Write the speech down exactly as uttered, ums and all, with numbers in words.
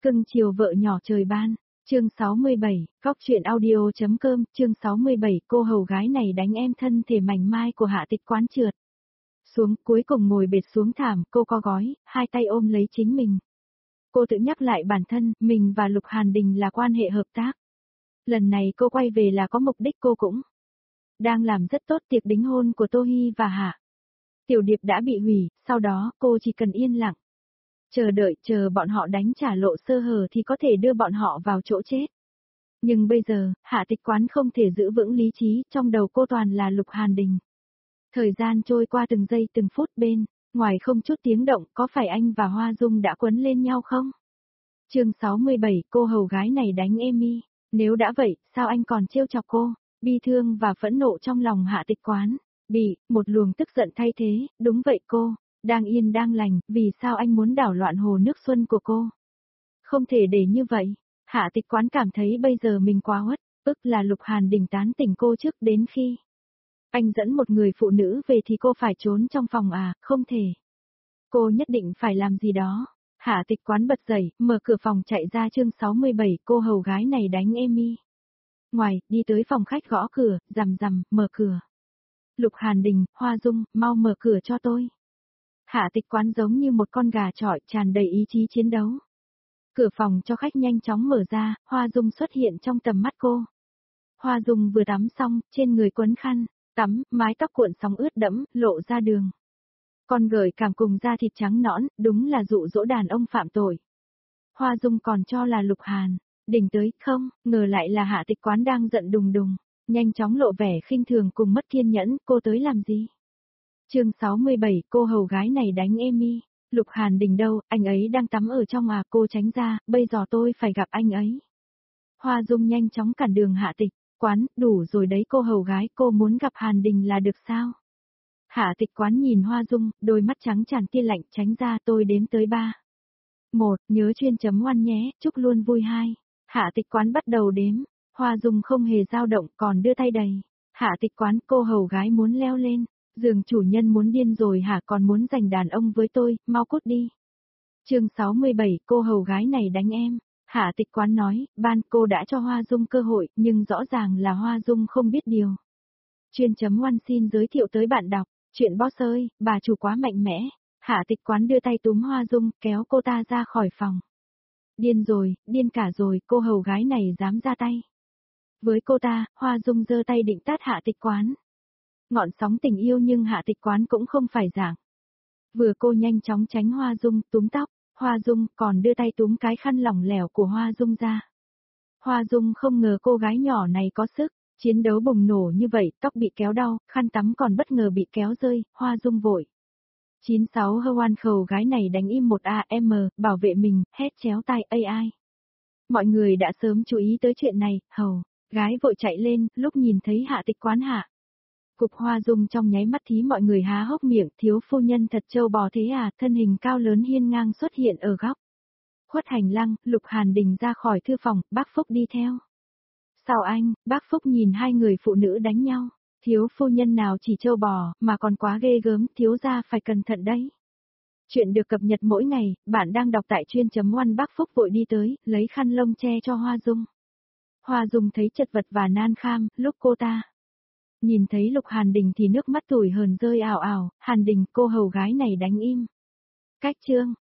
Cưng chiều vợ nhỏ trời ban, chương sáu mươi bảy, Cóc truyện audio.com, chương sáu mươi bảy, cô hầu gái này đánh em thân thể mảnh mai của Hạ Tịch Quán trượt xuống, cuối cùng ngồi bệt xuống thảm, cô co gói, hai tay ôm lấy chính mình. Cô tự nhắc lại bản thân, mình và Lục Hàn Đình là quan hệ hợp tác. Lần này cô quay về là có mục đích, cô cũng đang làm rất tốt tiệc đính hôn của Tô Hi và Hạ Tiểu Điệp đã bị hủy, sau đó cô chỉ cần yên lặng. Chờ đợi, chờ bọn họ đánh trả lộ sơ hở thì có thể đưa bọn họ vào chỗ chết. Nhưng bây giờ, Hạ Tịch Quán không thể giữ vững lý trí, trong đầu cô toàn là Lục Hàn Đình. Thời gian trôi qua từng giây từng phút bên, ngoài không chút tiếng động, có phải anh và Hoa Dung đã quấn lên nhau không? Chương sáu mươi bảy, cô hầu gái này đánh Amy, nếu đã vậy, sao anh còn trêu chọc cô? Bi thương và phẫn nộ trong lòng Hạ Tịch Quán, bị một luồng tức giận thay thế, đúng vậy cô, đang yên đang lành, vì sao anh muốn đảo loạn hồ nước xuân của cô? Không thể để như vậy. Hạ Tịch Quán cảm thấy bây giờ mình quá uất, ức là Lục Hàn Đình tán tỉnh cô trước đến khi anh dẫn một người phụ nữ về thì cô phải trốn trong phòng à, không thể. Cô nhất định phải làm gì đó. Hạ Tịch Quán bật dậy, mở cửa phòng chạy ra chương sáu mươi bảy, cô hầu gái này đánh Amy. Ngoài, đi tới phòng khách gõ cửa, rằm rằm, mở cửa. Lục Hàn Đình, Hoa Dung, mau mở cửa cho tôi. Hạ Tịch Quán giống như một con gà chọi tràn đầy ý chí chiến đấu. Cửa phòng cho khách nhanh chóng mở ra, Hoa Dung xuất hiện trong tầm mắt cô. Hoa Dung vừa tắm xong, trên người quấn khăn, tắm, mái tóc cuộn sóng ướt đẫm, lộ ra đường. Con gợi cảm cùng da thịt trắng nõn, đúng là dụ dỗ đàn ông phạm tội. Hoa Dung còn cho là Lục Hàn Đình tới, không, ngờ lại là Hạ Tịch Quán đang giận đùng đùng, nhanh chóng lộ vẻ khinh thường cùng mất kiên nhẫn, cô tới làm gì? Chương sáu mươi bảy, cô hầu gái này đánh Amy. Lục Hàn Đình đâu, anh ấy đang tắm ở trong à, cô tránh ra, bây giờ tôi phải gặp anh ấy. Hoa Dung nhanh chóng cản đường Hạ Tịch Quán, đủ rồi đấy cô hầu gái, cô muốn gặp Hàn Đình là được sao? Hạ Tịch Quán nhìn Hoa Dung, đôi mắt trắng tràn tia lạnh, tránh ra, tôi đếm tới ba. Một, nhớ chuyên chấm ngoan nhé, chúc luôn vui. Hai, Hạ Tịch Quán bắt đầu đếm, Hoa Dung không hề dao động, còn đưa tay đầy. Hạ Tịch Quán, cô hầu gái muốn leo lên. Giường chủ nhân muốn điên rồi hả, còn muốn giành đàn ông với tôi, mau cút đi. Chương sáu mươi bảy, cô hầu gái này đánh em. Hạ Tịch Quán nói, ban cô đã cho Hoa Dung cơ hội, nhưng rõ ràng là Hoa Dung không biết điều. Chuyên chấm ngoan xin giới thiệu tới bạn đọc, chuyện boss ơi, bà chủ quá mạnh mẽ. Hạ Tịch Quán đưa tay túm Hoa Dung, kéo cô ta ra khỏi phòng. Điên rồi, điên cả rồi, cô hầu gái này dám ra tay với cô ta. Hoa Dung giơ tay định tát Hạ Tịch Quán. Ngọn sóng tình yêu nhưng Hạ Tịch Quán cũng không phải dạng vừa, cô nhanh chóng tránh Hoa Dung, túm tóc Hoa Dung, còn đưa tay túm cái khăn lỏng lẻo của Hoa Dung ra. Hoa Dung không ngờ cô gái nhỏ này có sức chiến đấu bùng nổ như vậy, tóc bị kéo đau, khăn tắm còn bất ngờ bị kéo rơi. Hoa Dung vội chín sáu hơ oan khầu gái này đánh im một a em, bảo vệ mình, hét chéo tai a i. Mọi người đã sớm chú ý tới chuyện này, hầu gái vội chạy lên, lúc nhìn thấy Hạ Tịch Quán hạ cục Hoa Dung trong nháy mắt thí mọi người há hốc miệng, thiếu phu nhân thật trâu bò thế à, thân hình cao lớn hiên ngang xuất hiện ở góc khuất hành lang. Lục Hàn Đình ra khỏi thư phòng, bác Phúc đi theo. Sao anh? Bác Phúc nhìn hai người phụ nữ đánh nhau. Thiếu phu nhân nào chỉ trâu bò, mà còn quá ghê gớm, thiếu gia phải cẩn thận đấy. Chuyện được cập nhật mỗi ngày, bạn đang đọc tại chuyên chấm ngoan. Bác Phúc vội đi tới, lấy khăn lông che cho Hoa Dung. Hoa Dung thấy chật vật và nan kham, lúc cô ta nhìn thấy Lục Hàn Đình thì nước mắt tủi hờn rơi ào ào. Hàn Đình, cô hầu gái này đánh im. Cách chương.